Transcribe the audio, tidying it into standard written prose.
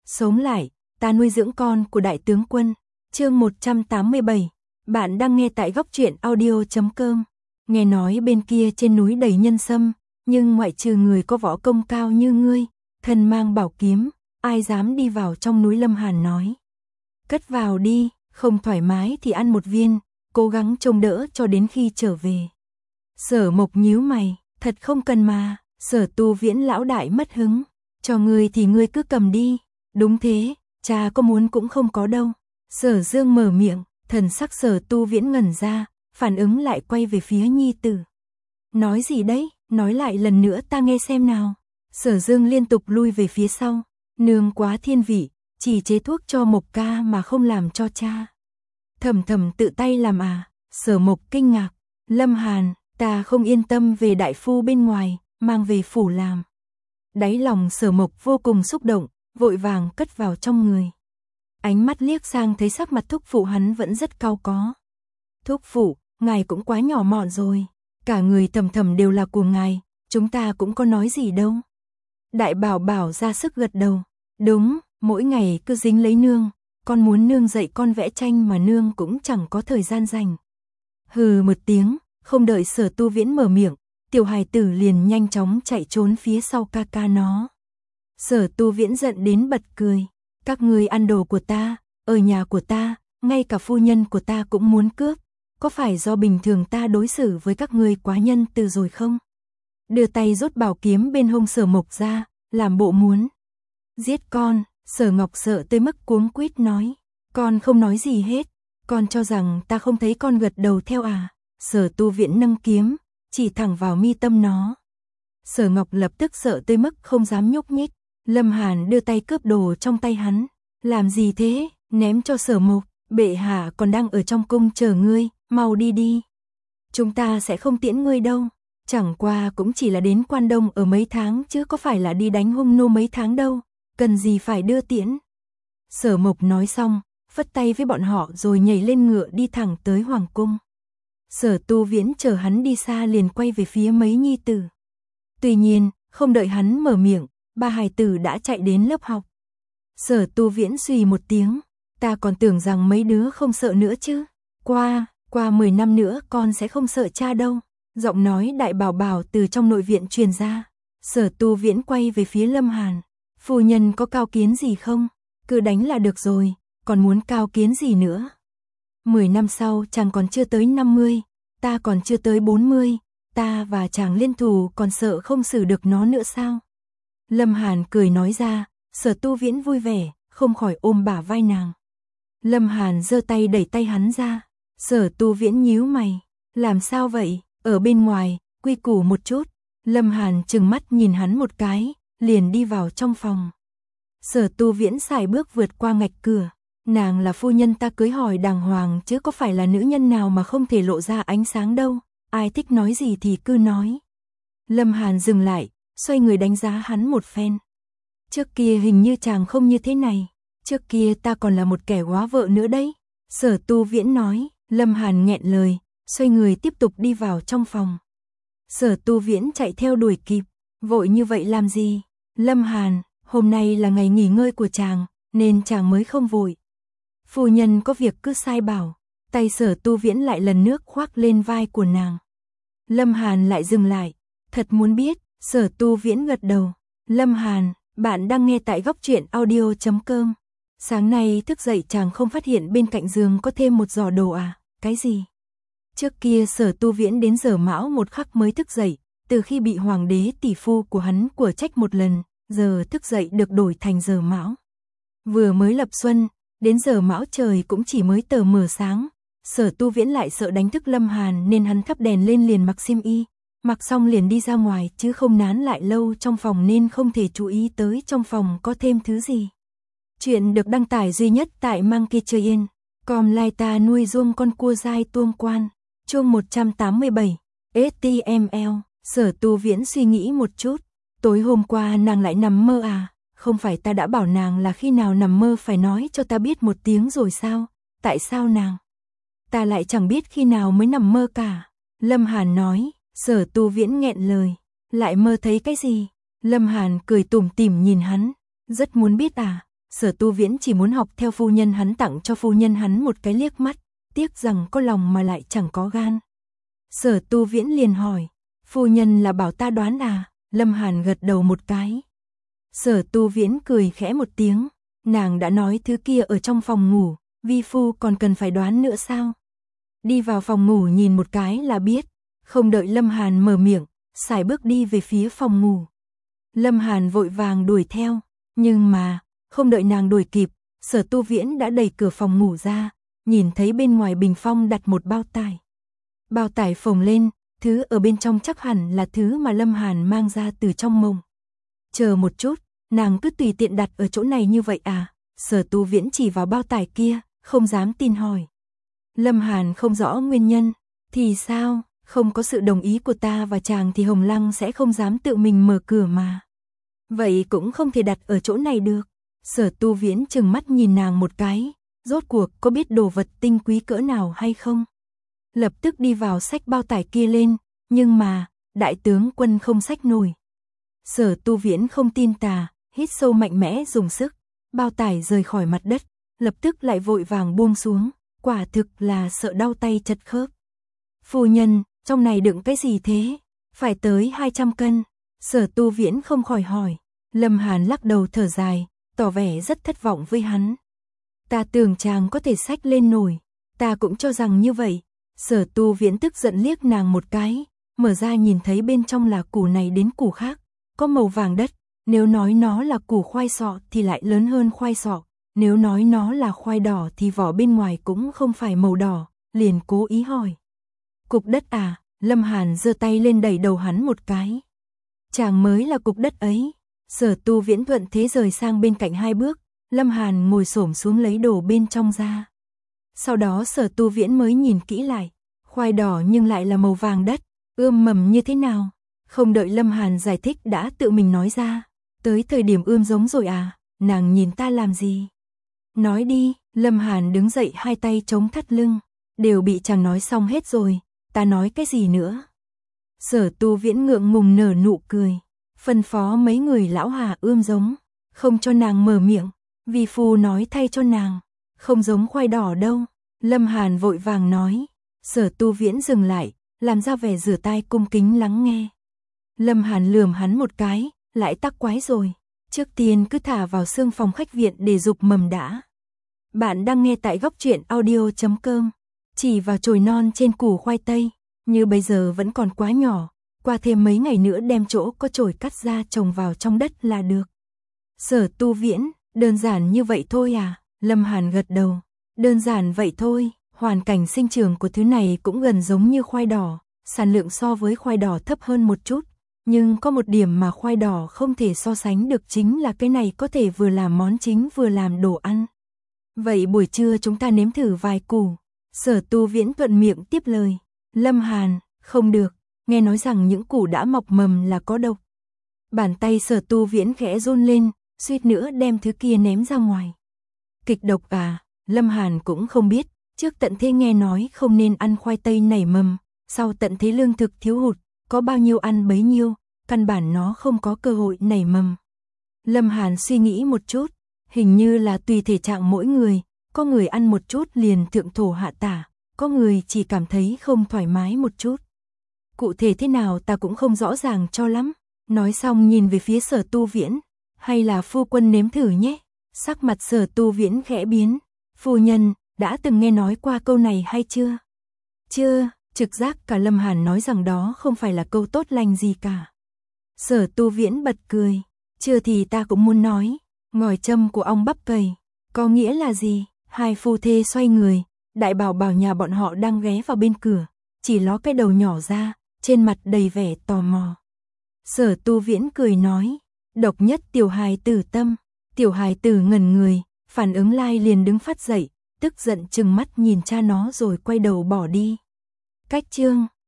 Sống lại, ta nuôi dưỡng con của đại tướng quân. Chương 187. Bạn đang nghe tại góc truyện audio.com. Nghe nói bên kia trên núi đầy nhân sâm, nhưng ngoại trừ người có võ công cao như ngươi, thân mang bảo kiếm, ai dám đi vào trong núi. Lâm Hàn nói. Cất vào đi, không thoải mái thì ăn một viên, cố gắng trông đỡ cho đến khi trở về. Sở Mộc nhíu mày, thật không cần mà. Sở Tu Viễn lão đại mất hứng, cho ngươi thì ngươi cứ cầm đi. Đúng thế, cha có muốn cũng không có đâu. Sở Dương mở miệng, thần sắc Sở Tu Viễn ngẩn ra, phản ứng lại quay về phía nhi tử. Nói gì đấy, nói lại lần nữa ta nghe xem nào. Sở Dương liên tục lui về phía sau, nương quá thiên vị, chỉ chế thuốc cho Mộc ca mà không làm cho cha. Thầm thầm tự tay làm à? Sở Mộc kinh ngạc, Lâm Hàn, ta không yên tâm về đại phu bên ngoài, mang về phủ làm. Đáy lòng Sở Mộc vô cùng xúc động, vội vàng cất vào trong người. Ánh mắt liếc sang thấy sắc mặt thúc phụ hắn vẫn rất cau có. Thúc phụ, ngài cũng quá nhỏ mọn rồi, cả người thầm thầm đều là của ngài, chúng ta cũng có nói gì đâu. Đại Bảo Bảo ra sức gật đầu, đúng, mỗi ngày cứ dính lấy nương, con muốn nương dạy con vẽ tranh mà nương cũng chẳng có thời gian dành. Hừ một tiếng, không đợi Sở Tu Viễn mở miệng, tiểu hài tử liền nhanh chóng chạy trốn phía sau ca ca nó. Sở Tu Viễn giận đến bật cười, các ngươi ăn đồ của ta, ở nhà của ta, ngay cả phu nhân của ta cũng muốn cướp, có phải do bình thường ta đối xử với các ngươi quá nhân từ rồi không? Đưa tay rút bảo kiếm bên hông Sở Mộc ra, làm bộ muốn giết con. Sở Ngọc sợ tới mức cuống quýt nói, con không nói gì hết, con cho rằng ta không thấy con gật đầu theo à? Sở Tu Viễn nâng kiếm, chỉ thẳng vào mi tâm nó. Sở Ngọc lập tức sợ tới mức không dám nhúc nhích. Lâm Hàn đưa tay cướp đồ trong tay hắn, làm gì thế? Ném cho Sở Mộc, bệ hạ còn đang ở trong cung chờ ngươi, mau đi đi. Chúng ta sẽ không tiễn ngươi đâu, chẳng qua cũng chỉ là đến Quan Đông ở mấy tháng chứ có phải là đi đánh Hung Nô mấy tháng đâu, cần gì phải đưa tiễn. Sở Mộc nói xong, phất tay với bọn họ rồi nhảy lên ngựa đi thẳng tới Hoàng cung. Sở Tu Viễn chờ hắn đi xa liền quay về phía mấy nhi tử. Tuy nhiên, không đợi hắn mở miệng, ba hài tử đã chạy đến lớp học. Sở Tu Viễn suy một tiếng, ta còn tưởng rằng mấy đứa không sợ nữa chứ. Qua 10 năm nữa con sẽ không sợ cha đâu. Giọng nói Đại Bảo Bảo từ trong nội viện truyền ra. Sở Tu Viễn quay về phía Lâm Hàn. Phu nhân có cao kiến gì không? Cứ đánh là được rồi, còn muốn cao kiến gì nữa? 10 năm sau chàng còn chưa tới 50, ta còn chưa tới 40, ta và chàng liên thủ còn sợ không xử được nó nữa sao? Lâm Hàn cười nói ra, Sở Tu Viễn vui vẻ, không khỏi ôm bả vai nàng. Lâm Hàn giơ tay đẩy tay hắn ra, Sở Tu Viễn nhíu mày, làm sao vậy, ở bên ngoài, quy củ một chút. Lâm Hàn trừng mắt nhìn hắn một cái, liền đi vào trong phòng. Sở Tu Viễn sải bước vượt qua ngạch cửa, nàng là phu nhân ta cưới hỏi đàng hoàng chứ có phải là nữ nhân nào mà không thể lộ ra ánh sáng đâu, ai thích nói gì thì cứ nói. Lâm Hàn dừng lại, xoay người đánh giá hắn một phen. Trước kia hình như chàng không như thế này, trước kia ta còn là một kẻ góa vợ nữa đấy. Sở Tu Viễn nói. Lâm Hàn nghẹn lời, xoay người tiếp tục đi vào trong phòng. Sở Tu Viễn chạy theo đuổi kịp, vội như vậy làm gì? Lâm Hàn, hôm nay là ngày nghỉ ngơi của chàng, nên chàng mới không vội. Phu nhân có việc cứ sai bảo. Tay Sở Tu Viễn lại lần nước khoác lên vai của nàng. Lâm Hàn lại dừng lại, thật muốn biết. Sở Tu Viễn gật đầu. Lâm Hàn, bạn đang nghe tại góc truyện audio.com. Sáng nay thức dậy chàng không phát hiện bên cạnh giường có thêm một giỏ đồ à? Cái gì? Trước kia Sở Tu Viễn đến giờ mão một khắc mới thức dậy, từ khi bị hoàng đế tỷ phu của hắn của trách một lần, giờ thức dậy được đổi thành giờ mão. Vừa mới lập xuân, đến giờ mão trời cũng chỉ mới tờ mờ sáng. Sở Tu Viễn lại sợ đánh thức Lâm Hàn nên hắn thắp đèn lên liền mặc xiêm y, mặc xong liền đi ra ngoài chứ không nán lại lâu trong phòng nên không thể chú ý tới trong phòng có thêm thứ gì. Chuyện được đăng tải duy nhất tại Monkey Chơi Yên. Com lai ta nuôi ruông con cua dai tuông quan. Chương 187. HTML. Sở Tu Viễn suy nghĩ một chút. Tối hôm qua nàng lại nằm mơ à? Không phải ta đã bảo nàng là khi nào nằm mơ phải nói cho ta biết một tiếng rồi sao? Tại sao nàng? Ta lại chẳng biết khi nào mới nằm mơ cả. Lâm Hàn nói. Sở Tu Viễn nghẹn lời. Lại mơ thấy cái gì? Lâm Hàn cười tủm tỉm nhìn hắn. Rất muốn biết à? Sở Tu Viễn chỉ muốn học theo phu nhân hắn, tặng cho phu nhân hắn một cái liếc mắt, tiếc rằng có lòng mà lại chẳng có gan. Sở Tu Viễn liền hỏi, phu nhân là bảo ta đoán à? Lâm Hàn gật đầu một cái. Sở Tu Viễn cười khẽ một tiếng, nàng đã nói thứ kia ở trong phòng ngủ, vi phu còn cần phải đoán nữa sao? Đi vào phòng ngủ nhìn một cái là biết. Không đợi Lâm Hàn mở miệng, sải bước đi về phía phòng ngủ. Lâm Hàn vội vàng đuổi theo, nhưng mà, không đợi nàng đuổi kịp, Sở Tu Viễn đã đẩy cửa phòng ngủ ra, nhìn thấy bên ngoài bình phong đặt một bao tải. Bao tải phồng lên, thứ ở bên trong chắc hẳn là thứ mà Lâm Hàn mang ra từ trong mộng. Chờ một chút, nàng cứ tùy tiện đặt ở chỗ này như vậy à? Sở Tu Viễn chỉ vào bao tải kia, không dám tin hỏi. Lâm Hàn không rõ nguyên nhân, thì sao? Không có sự đồng ý của ta và chàng thì Hồng Lăng sẽ không dám tự mình mở cửa mà. Vậy cũng không thể đặt ở chỗ này được. Sở Tu Viễn trừng mắt nhìn nàng một cái, rốt cuộc có biết đồ vật tinh quý cỡ nào hay không? Lập tức đi vào xách bao tải kia lên, nhưng mà, đại tướng quân không xách nổi. Sở Tu Viễn không tin tà, hít sâu mạnh mẽ dùng sức, bao tải rời khỏi mặt đất, lập tức lại vội vàng buông xuống, quả thực là sợ đau tay chật khớp. Phu nhân, trong này đựng cái gì thế? Phải tới 200 cân. Sở Tu Viễn không khỏi hỏi. Lâm Hàn lắc đầu thở dài, tỏ vẻ rất thất vọng với hắn. Ta tưởng chàng có thể xách lên nổi, ta cũng cho rằng như vậy. Sở Tu Viễn tức giận liếc nàng một cái, mở ra nhìn thấy bên trong là củ này đến củ khác, có màu vàng đất, nếu nói nó là củ khoai sọ thì lại lớn hơn khoai sọ, nếu nói nó là khoai đỏ thì vỏ bên ngoài cũng không phải màu đỏ, liền cố ý hỏi. Cục đất à? Lâm Hàn giơ tay lên đẩy đầu hắn một cái. Chàng mới là cục đất ấy. Sở Tu Viễn thuận thế rời sang bên cạnh 2 bước, Lâm Hàn ngồi xổm xuống lấy đồ bên trong ra. Sau đó Sở Tu Viễn mới nhìn kỹ lại, khoai đỏ nhưng lại là màu vàng đất, ươm mầm như thế nào? Không đợi Lâm Hàn giải thích đã tự mình nói ra, tới thời điểm ươm giống rồi à? Nàng nhìn ta làm gì? Nói đi. Lâm Hàn đứng dậy, 2 tay chống thắt lưng, đều bị chàng nói xong hết rồi, ta nói cái gì nữa? Sở Tu Viễn ngượng ngùng nở nụ cười, phân phó mấy người lão hà ươm giống, không cho nàng mở miệng, vi phu nói thay cho nàng, không giống khoai đỏ đâu. Lâm Hàn vội vàng nói. Sở Tu Viễn dừng lại, làm ra vẻ rửa tai cung kính lắng nghe. Lâm Hàn lườm hắn một cái, lại tắc quái rồi, trước tiên cứ thả vào xương phòng khách viện để dục mầm đã. Bạn đang nghe tại góc truyện audio.com. Chỉ vào chồi non trên củ khoai tây, như bây giờ vẫn còn quá nhỏ, qua thêm mấy ngày nữa đem chỗ có chồi cắt ra trồng vào trong đất là được. Sở Tu Viễn, đơn giản như vậy thôi à? Lâm Hàn gật đầu, đơn giản vậy thôi, hoàn cảnh sinh trưởng của thứ này cũng gần giống như khoai đỏ, sản lượng so với khoai đỏ thấp hơn một chút, nhưng có một điểm mà khoai đỏ không thể so sánh được chính là cái này có thể vừa làm món chính vừa làm đồ ăn. Vậy buổi trưa chúng ta nếm thử vài củ. Sở Tu Viễn thuận miệng tiếp lời. Lâm Hàn, không được, nghe nói rằng những củ đã mọc mầm là có độc. Bàn tay Sở Tu Viễn khẽ run lên, suýt nữa đem thứ kia ném ra ngoài. Kịch độc à? Lâm Hàn cũng không biết, trước tận thế nghe nói không nên ăn khoai tây nảy mầm, sau tận thế lương thực thiếu hụt, có bao nhiêu ăn bấy nhiêu, căn bản nó không có cơ hội nảy mầm. Lâm Hàn suy nghĩ một chút, hình như là tùy thể trạng mỗi người, có người ăn một chút liền thượng thổ hạ tả, có người chỉ cảm thấy không thoải mái một chút. Cụ thể thế nào ta cũng không rõ ràng cho lắm. Nói xong nhìn về phía Sở Tu Viễn, hay là phu quân nếm thử nhé. Sắc mặt Sở Tu Viễn khẽ biến. Phu nhân, đã từng nghe nói qua câu này hay chưa? Chưa, trực giác cả Lâm Hàn nói rằng đó không phải là câu tốt lành gì cả. Sở Tu Viễn bật cười. Chưa thì ta cũng muốn nói. Ngòi châm của ong bắp cầy, có nghĩa là gì? Hai phu thê xoay người, Đại Bảo Bảo nhà bọn họ đang ghé vào bên cửa, chỉ ló cái đầu nhỏ ra, trên mặt đầy vẻ tò mò. Sở Tu Viễn cười nói, độc nhất tiểu hài tử tâm. Tiểu hài tử ngẩn người, phản ứng lai liền đứng phát dậy, tức giận trừng mắt nhìn cha nó rồi quay đầu bỏ đi. Cách chương